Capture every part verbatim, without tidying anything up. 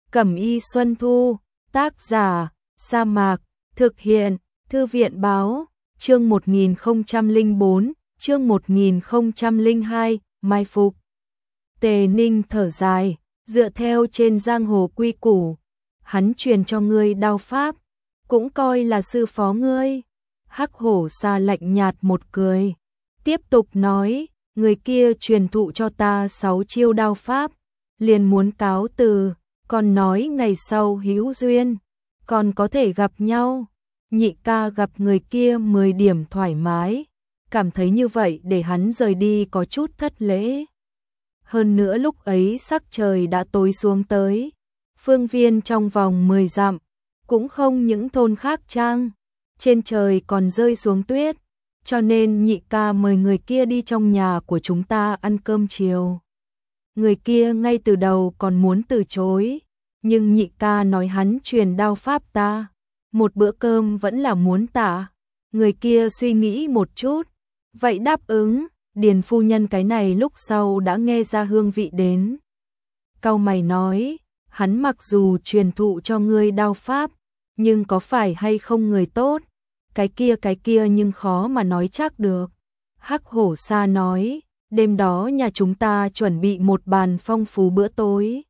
Cẩm y Xuân Thu, tác giả, Sa Mạc, thực hiện, Thư viện báo, chương một nghìn không trăm lẻ bốn, chương một nghìn không trăm lẻ hai, mai phục. Tề Ninh thở dài, dựa theo trên giang hồ quy củ, hắn truyền cho ngươi đao pháp, cũng coi là sư phó ngươi. Hắc Hổ Sa lạnh nhạt một cười, tiếp tục nói, người kia truyền thụ cho ta sáu chiêu đao pháp, liền muốn cáo từ, còn nói ngày sau hữu duyên, còn có thể gặp nhau. Nhị ca gặp người kia mười điểm thoải mái, cảm thấy như vậy để hắn rời đi có chút thất lễ. Hơn nữa lúc ấy sắc trời đã tối xuống tới, phương viên trong vòng mười dặm, cũng không những thôn khác trang, trên trời còn rơi xuống tuyết, cho nên nhị ca mời người kia đi trong nhà của chúng ta ăn cơm chiều. Người kia ngay từ đầu còn muốn từ chối, nhưng nhị ca nói hắn truyền đao pháp ta, một bữa cơm vẫn là muốn tạ. Người kia suy nghĩ một chút, vậy đáp ứng. Điền phu nhân cái này lúc sau đã nghe ra hương vị đến. Cau mày nói, hắn mặc dù truyền thụ cho ngươi đao pháp, nhưng có phải hay không người tốt, cái kia cái kia nhưng khó mà nói chắc được. Hắc Hổ Sa nói, đêm đó nhà chúng ta chuẩn bị một bàn phong phú bữa tối,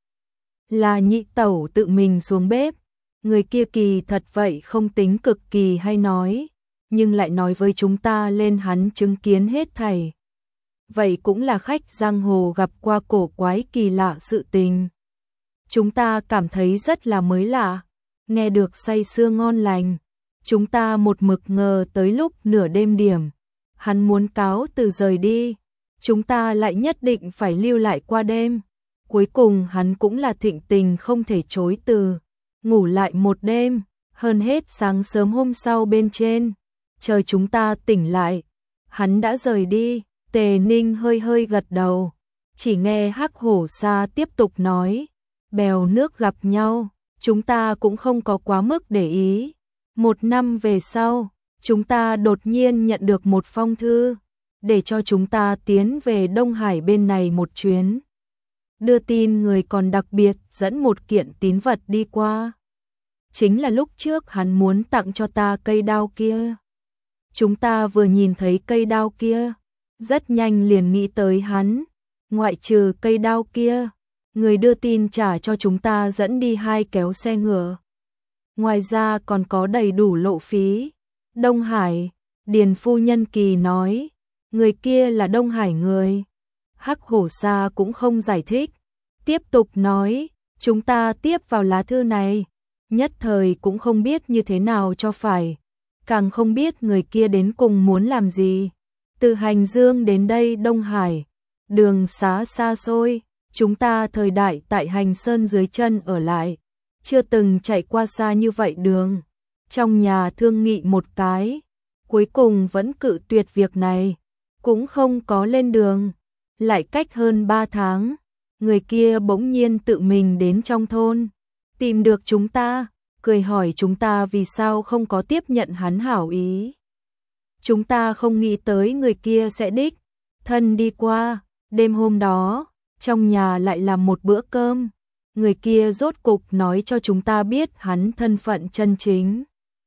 là nhị tẩu tự mình xuống bếp. Người kia kỳ thật vậy không tính cực kỳ hay nói, nhưng lại nói với chúng ta lên hắn chứng kiến hết thảy. Vậy cũng là khách giang hồ gặp qua cổ quái kỳ lạ sự tình. Chúng ta cảm thấy rất là mới lạ, nghe được say sưa ngon lành. Chúng ta một mực ngờ tới lúc nửa đêm điểm, hắn muốn cáo từ rời đi, chúng ta lại nhất định phải lưu lại qua đêm. Cuối cùng hắn cũng là thịnh tình không thể chối từ, ngủ lại một đêm, hơn hết sáng sớm hôm sau bên trên, chờ chúng ta tỉnh lại, hắn đã rời đi. Tề Ninh hơi hơi gật đầu, chỉ nghe Hắc Hổ Sa tiếp tục nói, bèo nước gặp nhau, chúng ta cũng không có quá mức để ý. Một năm về sau, chúng ta đột nhiên nhận được một phong thư, để cho chúng ta tiến về Đông Hải bên này một chuyến. Đưa tin người còn đặc biệt dẫn một kiện tín vật đi qua. Chính là lúc trước hắn muốn tặng cho ta cây đao kia. Chúng ta vừa nhìn thấy cây đao kia, rất nhanh liền nghĩ tới hắn. Ngoại trừ cây đao kia, người đưa tin trả cho chúng ta dẫn đi hai kéo xe ngựa. Ngoài ra còn có đầy đủ lộ phí. Đông Hải, Điền phu nhân kỳ nói, người kia là Đông Hải người. Hắc Hổ Sa cũng không giải thích, tiếp tục nói, chúng ta tiếp vào lá thư này, nhất thời cũng không biết như thế nào cho phải, càng không biết người kia đến cùng muốn làm gì. Từ Hành Dương đến đây Đông Hải, đường xá xa xôi, chúng ta thời đại tại Hành Sơn dưới chân ở lại, chưa từng chạy qua xa như vậy đường. Trong nhà thương nghị một cái, cuối cùng vẫn cự tuyệt việc này, cũng không có lên đường. Lại cách hơn ba tháng, người kia bỗng nhiên tự mình đến trong thôn, tìm được chúng ta, cười hỏi chúng ta vì sao không có tiếp nhận hắn hảo ý. Chúng ta không nghĩ tới người kia sẽ đích thân đi qua. Đêm hôm đó, trong nhà lại làm một bữa cơm. Người kia rốt cục nói cho chúng ta biết hắn thân phận chân chính.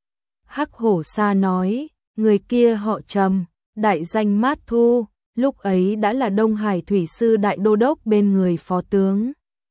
Hắc Hổ Sa nói, người kia họ Trầm, đại danh Mát Thu, lúc ấy đã là Đông Hải thủy sư đại đô đốc bên người phó tướng.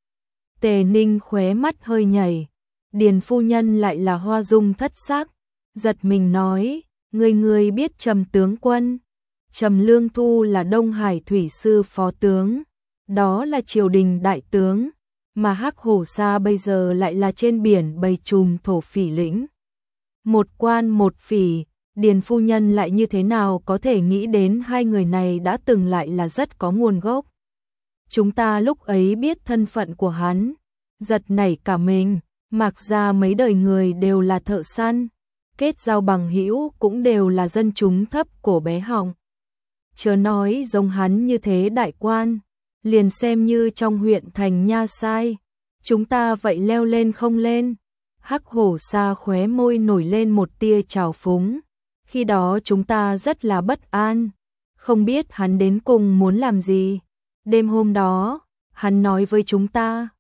Tề Ninh khóe mắt hơi nhảy, Điền phu nhân lại là hoa dung thất sắc, giật mình nói, người người biết Trầm tướng quân. Trầm Lương Thu là Đông Hải thủy sư phó tướng, đó là triều đình đại tướng, mà Hắc Hổ Sa bây giờ lại là trên biển bầy trùm thổ phỉ lĩnh. Một quan một phỉ, Điền phu nhân lại như thế nào có thể nghĩ đến hai người này đã từng lại là rất có nguồn gốc. Chúng ta lúc ấy biết thân phận của hắn, giật nảy cả mình, mặc ra mấy đời người đều là thợ săn, kết giao bằng hữu cũng đều là dân chúng thấp cổ bé họng. Chớ nói giống hắn như thế đại quan, liền xem như trong huyện thành Nha Sai, chúng ta vậy leo lên không lên. Hắc Hổ Sa khóe môi nổi lên một tia trào phúng. Khi đó chúng ta rất là bất an, không biết hắn đến cùng muốn làm gì. Đêm hôm đó, hắn nói với chúng ta,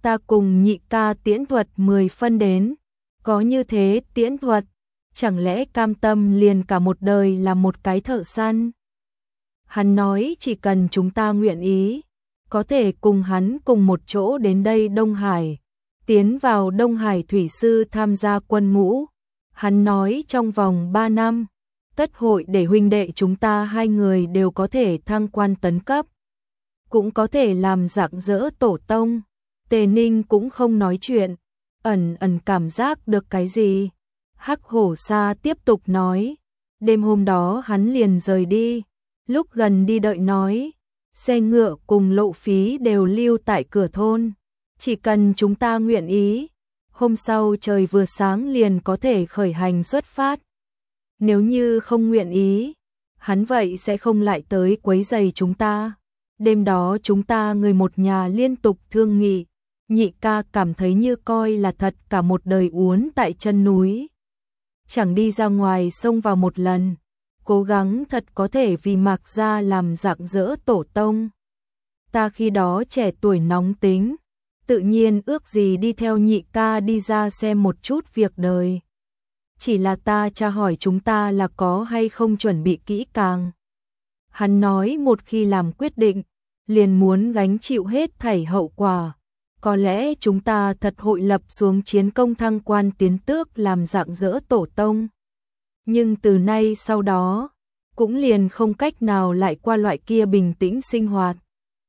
ta cùng nhị ca tiễn thuật mười phân đến, có như thế tiễn thuật, chẳng lẽ cam tâm liền cả một đời là một cái thợ săn? Hắn nói chỉ cần chúng ta nguyện ý, có thể cùng hắn cùng một chỗ đến đây Đông Hải, tiến vào Đông Hải thủy sư tham gia quân ngũ. Hắn nói trong vòng ba năm, tất hội để huynh đệ chúng ta hai người đều có thể thăng quan tấn cấp, cũng có thể làm rạng rỡ tổ tông. Tề Ninh cũng không nói chuyện, ẩn ẩn cảm giác được cái gì. Hắc Hổ Sa tiếp tục nói, đêm hôm đó hắn liền rời đi, lúc gần đi đợi nói, xe ngựa cùng lộ phí đều lưu tại cửa thôn, chỉ cần chúng ta nguyện ý, hôm sau trời vừa sáng liền có thể khởi hành xuất phát. Nếu như không nguyện ý, hắn vậy sẽ không lại tới quấy rầy chúng ta. Đêm đó chúng ta người một nhà liên tục thương nghị, nhị ca cảm thấy như coi là thật cả một đời uốn tại chân núi. Chẳng đi ra ngoài sông vào một lần, cố gắng thật có thể vì Mạc gia làm rạng rỡ tổ tông. Ta khi đó trẻ tuổi nóng tính, tự nhiên ước gì đi theo nhị ca đi ra xem một chút việc đời. Chỉ là ta tra hỏi chúng ta là có hay không chuẩn bị kỹ càng. Hắn nói một khi làm quyết định, liền muốn gánh chịu hết thảy hậu quả. Có lẽ chúng ta thật hội lập xuống chiến công thăng quan tiến tước làm rạng rỡ tổ tông. Nhưng từ nay sau đó, cũng liền không cách nào lại qua loại kia bình tĩnh sinh hoạt.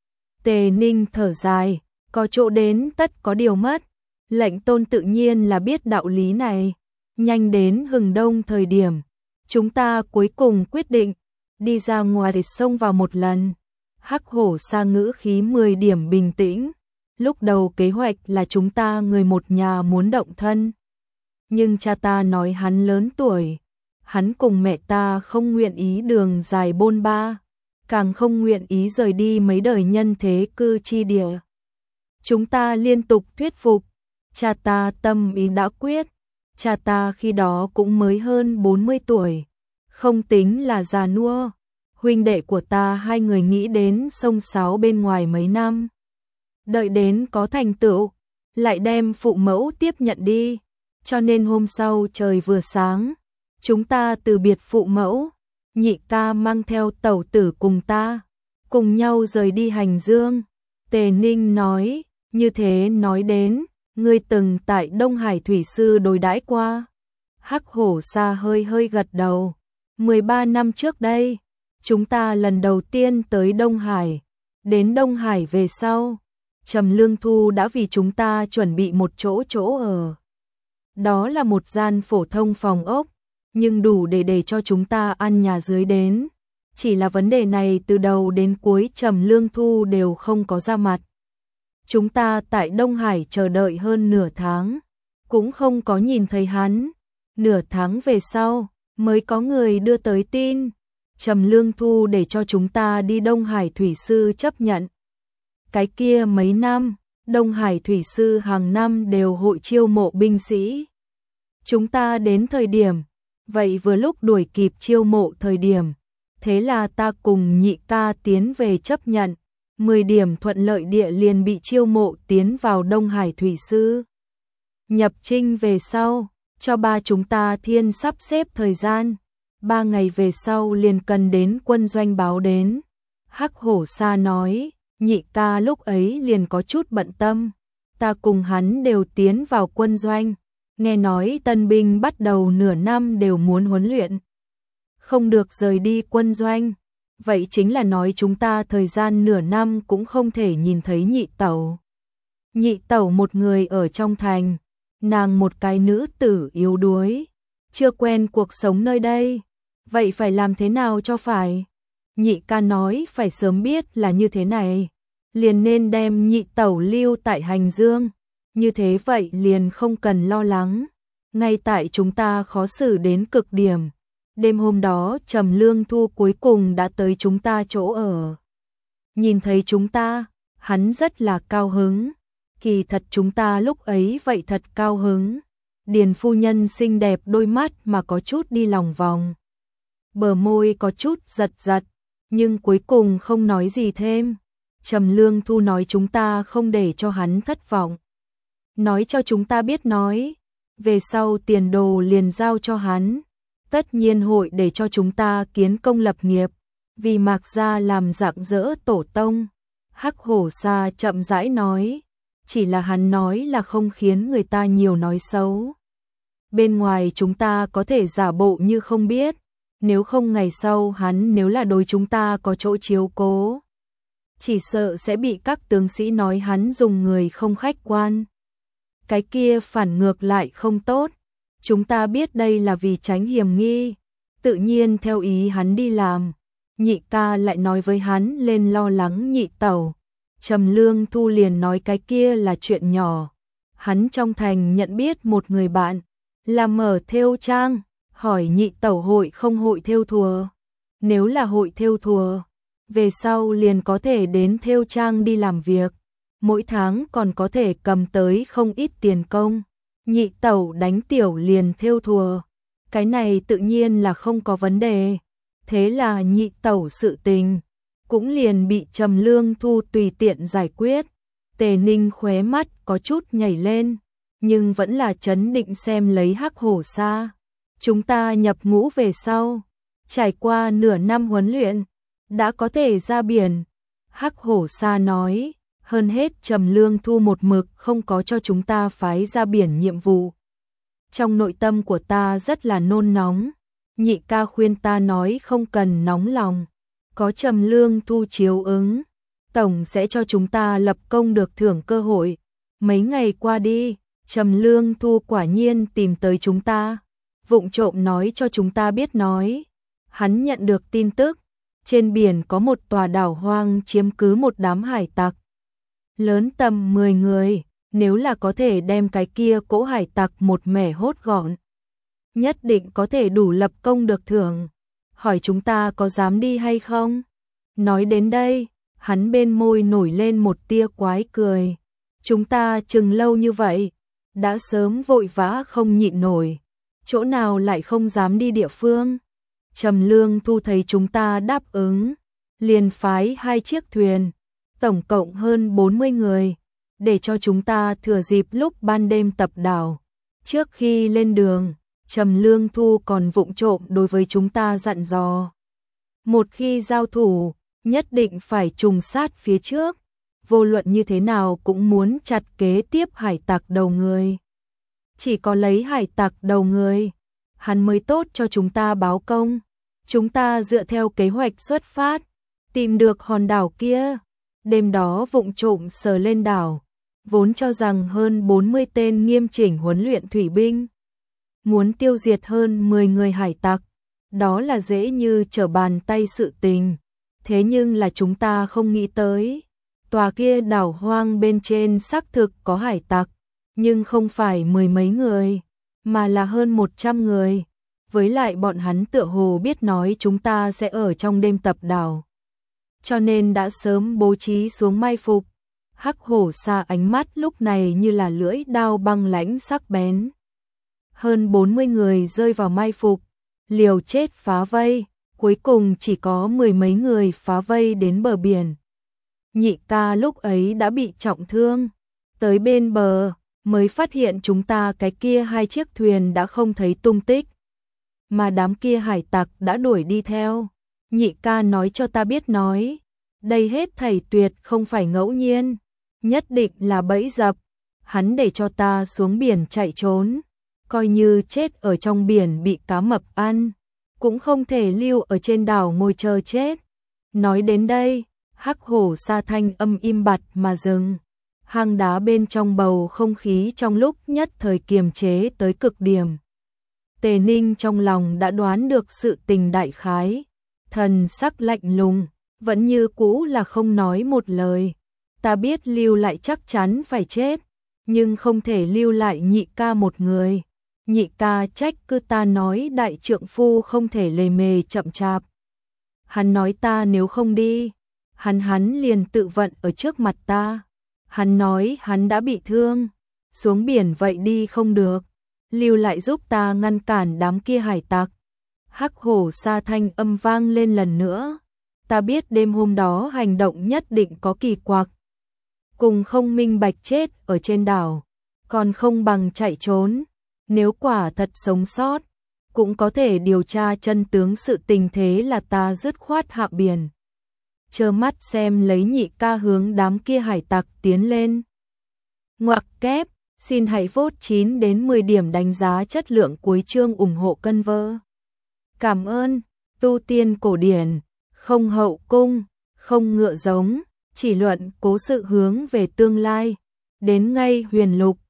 Tề Ninh thở dài, có chỗ đến tất có điều mất. Lệnh Tôn tự nhiên là biết đạo lý này. Nhanh đến hừng đông thời điểm, chúng ta cuối cùng quyết định đi ra ngoài để xông vào một lần. Hắc Hổ Sa ngữ khí mười điểm bình tĩnh. Lúc đầu kế hoạch là chúng ta người một nhà muốn động thân. Nhưng cha ta nói hắn lớn tuổi, hắn cùng mẹ ta không nguyện ý đường dài bôn ba, càng không nguyện ý rời đi mấy đời nhân thế cư chi địa. Chúng ta liên tục thuyết phục, cha ta tâm ý đã quyết. Cha ta khi đó cũng mới hơn bốn mươi tuổi, không tính là già nua. Huynh đệ của ta hai người nghĩ đến sông sáo bên ngoài mấy năm. Đợi đến có thành tựu, lại đem phụ mẫu tiếp nhận đi. Cho nên hôm sau trời vừa sáng, chúng ta từ biệt phụ mẫu, nhị ca mang theo tẩu tử cùng ta, cùng nhau rời đi hành dương. Tề Ninh nói, như thế nói đến, ngươi từng tại Đông Hải thủy sư đối đãi qua. Hắc Hổ Sa hơi hơi gật đầu. mười ba năm trước đây, chúng ta lần đầu tiên tới Đông Hải. Đến Đông Hải về sau, Trầm Lương Thu đã vì chúng ta chuẩn bị một chỗ chỗ ở. Đó là một gian phổ thông phòng ốc, nhưng đủ để để cho chúng ta ăn nhà dưới đến. Chỉ là vấn đề này từ đầu đến cuối Trầm Lương Thu đều không có ra mặt. Chúng ta tại Đông Hải chờ đợi hơn nửa tháng, cũng không có nhìn thấy hắn. Nửa tháng về sau, mới có người đưa tới tin. Trầm Lương Thu để cho chúng ta đi Đông Hải thủy sư chấp nhận. Cái kia mấy năm, Đông Hải thủy sư hàng năm đều hội chiêu mộ binh sĩ. Chúng ta đến thời điểm, vậy vừa lúc đuổi kịp chiêu mộ thời điểm. Thế là ta cùng nhị ca tiến về chấp nhận. mười điểm thuận lợi địa liền bị chiêu mộ tiến vào Đông Hải thủy sư. Nhập trinh về sau, cho ba chúng ta thiên sắp xếp thời gian. Ba ngày về sau liền cần đến quân doanh báo đến. Hắc Hổ Sa nói, nhị ca lúc ấy liền có chút bận tâm. Ta cùng hắn đều tiến vào quân doanh. Nghe nói tân binh bắt đầu nửa năm đều muốn huấn luyện. Không được rời đi quân doanh. Vậy chính là nói chúng ta thời gian nửa năm cũng không thể nhìn thấy nhị tẩu. Nhị tẩu một người ở trong thành, nàng một cái nữ tử yếu đuối, chưa quen cuộc sống nơi đây. Vậy phải làm thế nào cho phải? Nhị ca nói phải sớm biết là như thế này, liền nên đem nhị tẩu lưu tại hành dương. Như thế vậy liền không cần lo lắng. Ngay tại chúng ta khó xử đến cực điểm. Đêm hôm đó Trầm Lương Thu cuối cùng đã tới chúng ta chỗ ở. Nhìn thấy chúng ta, hắn rất là cao hứng. Kỳ thật chúng ta lúc ấy vậy thật cao hứng. Điền phu nhân xinh đẹp đôi mắt mà có chút đi lòng vòng. Bờ môi có chút giật giật, nhưng cuối cùng không nói gì thêm. Trầm Lương Thu nói chúng ta không để cho hắn thất vọng. nói cho chúng ta biết nói, về sau tiền đồ liền giao cho hắn, tất nhiên hội để cho chúng ta kiến công lập nghiệp, vì Mạc gia làm rạng rỡ tổ tông. Hắc Hổ Sa chậm rãi nói, chỉ là hắn nói là không khiến người ta nhiều nói xấu. Bên ngoài chúng ta có thể giả bộ như không biết, nếu không ngày sau hắn nếu là đối chúng ta có chỗ chiếu cố, chỉ sợ sẽ bị các tướng sĩ nói hắn dùng người không khách quan. Cái kia phản ngược lại không tốt, chúng ta biết đây là vì tránh hiểm nghi, tự nhiên theo ý hắn đi làm. Nhị ca lại nói với hắn lên lo lắng nhị tẩu. Trầm Lương Thu liền nói cái kia là chuyện nhỏ. Hắn trong thành nhận biết một người bạn, làm mở thêu trang, hỏi nhị tẩu hội không hội thêu thùa. Nếu là hội thêu thùa, về sau liền có thể đến thêu trang đi làm việc, mỗi tháng còn có thể cầm tới không ít tiền công. Nhị tẩu đánh tiểu liền thêu thùa, cái này tự nhiên là không có vấn đề. Thế là nhị tẩu sự tình cũng liền bị Trầm Lương Thu tùy tiện giải quyết. Tề Ninh khóe mắt có chút nhảy lên, nhưng vẫn là trấn định xem lấy Hắc Hổ Sa. Chúng ta nhập ngũ về sau, trải qua nửa năm huấn luyện, đã có thể ra biển. Hắc Hổ Sa nói, hơn hết Trầm Lương Thu một mực không có cho chúng ta phái ra biển nhiệm vụ. Trong nội tâm của ta rất là nôn nóng, nhị ca khuyên ta nói không cần nóng lòng, có Trầm Lương Thu chiếu ứng, tổng sẽ cho chúng ta lập công được thưởng cơ hội. Mấy ngày qua đi, Trầm Lương Thu quả nhiên tìm tới chúng ta, vụng trộm nói cho chúng ta biết nói. Hắn nhận được tin tức, trên biển có một tòa đảo hoang chiếm cứ một đám hải tặc. Lớn tầm mười người, nếu là có thể đem cái kia cỗ hải tặc một mẻ hốt gọn, nhất định có thể đủ lập công được thưởng. Hỏi chúng ta có dám đi hay không? Nói đến đây, hắn bên môi nổi lên một tia quái cười. Chúng ta chừng lâu như vậy, đã sớm vội vã không nhịn nổi, chỗ nào lại không dám đi địa phương. Trầm Lương Thu thấy chúng ta đáp ứng, liền phái hai chiếc thuyền, tổng cộng hơn bốn mươi người, để cho chúng ta thừa dịp lúc ban đêm tập đảo. Trước khi lên đường, Trầm Lương Thu còn vụng trộm đối với chúng ta dặn dò. Một khi giao thủ, nhất định phải trùng sát phía trước, vô luận như thế nào cũng muốn chặt kế tiếp hải tặc đầu người. Chỉ có lấy hải tặc đầu người, hắn mới tốt cho chúng ta báo công. Chúng ta dựa theo kế hoạch xuất phát, tìm được hòn đảo kia, đêm đó vụng trộm sờ lên đảo, vốn cho rằng hơn bốn mươi tên nghiêm chỉnh huấn luyện thủy binh muốn tiêu diệt hơn mười người hải tặc, đó là dễ như trở bàn tay sự tình. Thế nhưng là chúng ta không nghĩ tới, tòa kia đảo hoang bên trên xác thực có hải tặc, nhưng không phải mười mấy người, mà là hơn một trăm người. Với lại bọn hắn tựa hồ biết nói chúng ta sẽ ở trong đêm tập đảo, cho nên đã sớm bố trí xuống mai phục. Hắc Hổ Sa ánh mắt lúc này như là lưỡi đao băng lãnh sắc bén. Hơn bốn mươi người rơi vào mai phục, liều chết phá vây, cuối cùng chỉ có mười mấy người phá vây đến bờ biển. Nhị ca lúc ấy đã bị trọng thương, tới bên bờ mới phát hiện chúng ta cái kia hai chiếc thuyền đã không thấy tung tích, mà đám kia hải tặc đã đuổi đi theo. Nhị ca nói cho ta biết nói, đây hết thảy tuyệt không phải ngẫu nhiên, nhất định là bẫy dập. Hắn để cho ta xuống biển chạy trốn, coi như chết ở trong biển bị cá mập ăn, cũng không thể lưu ở trên đảo ngồi chờ chết. Nói đến đây, Hắc Hổ Sa thanh âm im bặt mà dừng. Hang đá bên trong bầu không khí trong lúc nhất thời kiềm chế tới cực điểm. Tề Ninh trong lòng đã đoán được sự tình đại khái, thần sắc lạnh lùng, vẫn như cũ là không nói một lời. Ta biết lưu lại chắc chắn phải chết, nhưng không thể lưu lại nhị ca một người. Nhị ca trách cứ ta nói đại trượng phu không thể lề mề chậm chạp. Hắn nói ta nếu không đi, hắn hắn liền tự vận ở trước mặt ta. Hắn nói hắn đã bị thương, xuống biển vậy đi không được, lưu lại giúp ta ngăn cản đám kia hải tặc. Hắc Hổ Sa thanh âm vang lên lần nữa. Ta biết đêm hôm đó hành động nhất định có kỳ quặc, cùng không minh bạch chết ở trên đảo. còn không bằng chạy trốn. Nếu quả thật sống sót, cũng có thể điều tra chân tướng sự tình, thế là ta dứt khoát hạ biển. Trơ mắt xem lấy nhị ca hướng đám kia hải tặc tiến lên. Ngoặc kép, xin hãy vote chín đến mười điểm đánh giá chất lượng cuối chương ủng hộ cân vơ. Cảm ơn, tu tiên cổ điển, không hậu cung, không ngựa giống, chỉ luận cố sự hướng về tương lai. Đến ngay huyền lục.